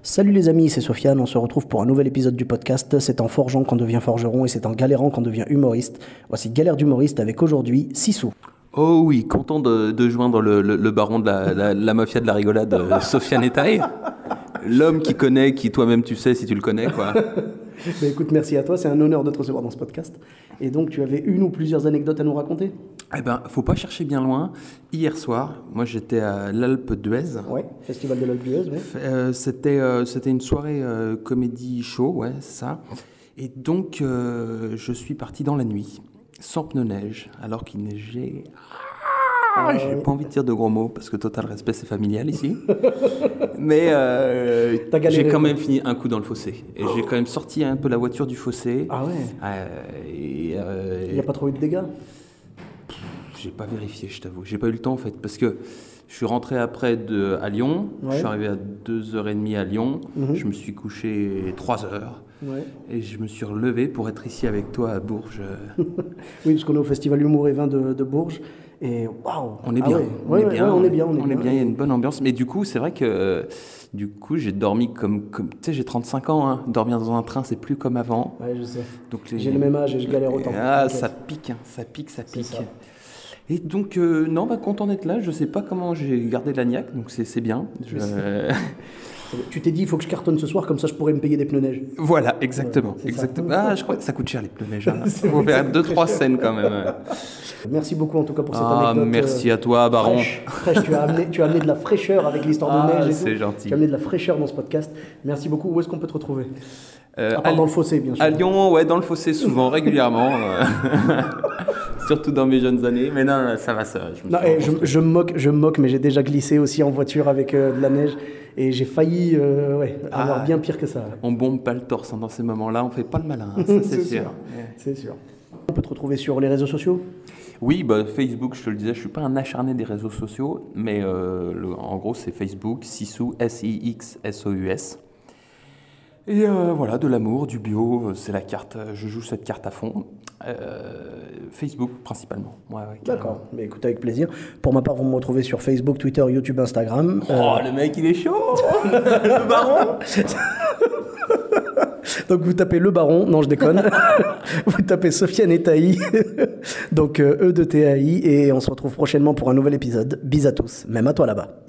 Salut les amis, c'est Sofiane, on se retrouve pour un nouvel épisode du podcast. C'est en forgeant qu'on devient forgeron et c'est en galérant qu'on devient humoriste. Voici Galère d'humoriste avec aujourd'hui Sissou. Oh oui, content de joindre le baron de la mafia de la rigolade, Sofiane Etaï. L'homme qui connaît, qui toi-même tu sais si tu le connais, quoi. Bah écoute, merci à toi, c'est un honneur de te recevoir dans ce podcast. Et donc tu avais une ou plusieurs anecdotes à nous raconter ? Eh ben, faut pas chercher bien loin. Hier soir, moi j'étais à l'Alpe d'Huez. Ouais, Festival de l'Alpe d'Huez, ouais. C'était une soirée comédie show, ouais, c'est ça. Et donc je suis parti dans la nuit, sans pneus neige, alors qu'il neigeait. J'ai pas envie de dire de gros mots parce que total respect c'est familial ici. Mais j'ai quand même fini un coup dans le fossé. Et j'ai quand même sorti un peu la voiture du fossé. Ah ouais. Il n'y a pas trop eu de dégâts ? J'ai pas vérifié, je t'avoue. J'ai pas eu le temps en fait parce que je suis rentré après à Lyon. Ouais. Je suis arrivé à 2h30 à Lyon. Mm-hmm. Je me suis couché 3 heures. Ouais. Et je me suis relevé pour être ici avec toi à Bourges. Oui, parce qu'on est au Festival Humour et Vin de Bourges. Et waouh, on est bien. On est bien. Il y a une bonne ambiance. Mais du coup, c'est vrai que j'ai dormi comme tu sais, j'ai 35 ans. Hein. Dormir dans un train, c'est plus comme avant. Ouais, je sais. Donc j'ai le même âge et je galère autant. Ah, ça pique, hein. Ça pique. Et donc, non, content d'être là. Je sais pas comment j'ai gardé de l'agnac, donc c'est bien. Tu t'es dit, il faut que je cartonne ce soir, comme ça je pourrais me payer des pneus neige. Voilà, exactement. Ah, je crois que ça coûte cher les pneus neige. Il faut faire 2-3 scènes quand même. Merci beaucoup en tout cas pour cette anecdote. Merci à toi, Baron. Fraîche. Tu as amené de la fraîcheur avec l'histoire de neige. C'est gentil. Tu as amené de la fraîcheur dans ce podcast. Merci beaucoup. Où est-ce qu'on peut te retrouver ? Dans le fossé, bien sûr. À Lyon, ouais, dans le fossé, souvent, régulièrement. Surtout dans mes jeunes années. Mais non, ça va. Je me moque, mais j'ai déjà glissé aussi en voiture avec de la neige. Et j'ai failli avoir bien pire que ça. On bombe pas le torse dans ces moments-là, on fait pas le malin, hein, ça c'est sûr. C'est sûr. On peut te retrouver sur les réseaux sociaux ? Oui, Facebook, je te le disais, je suis pas un acharné des réseaux sociaux, mais en gros c'est Facebook, Sissou, SIXSOUS. Et voilà, de l'amour, du bio, c'est la carte, je joue cette carte à fond. Facebook principalement. Ouais, d'accord, mais écoute, avec plaisir. Pour ma part, vous me retrouvez sur Facebook, Twitter, YouTube, Instagram. Oh, le mec, il est chaud. Le baron. Donc vous tapez le baron, non je déconne. Vous tapez Sofiane Etaï, donc E de TAI, et on se retrouve prochainement pour un nouvel épisode. Bis à tous, même à toi là-bas.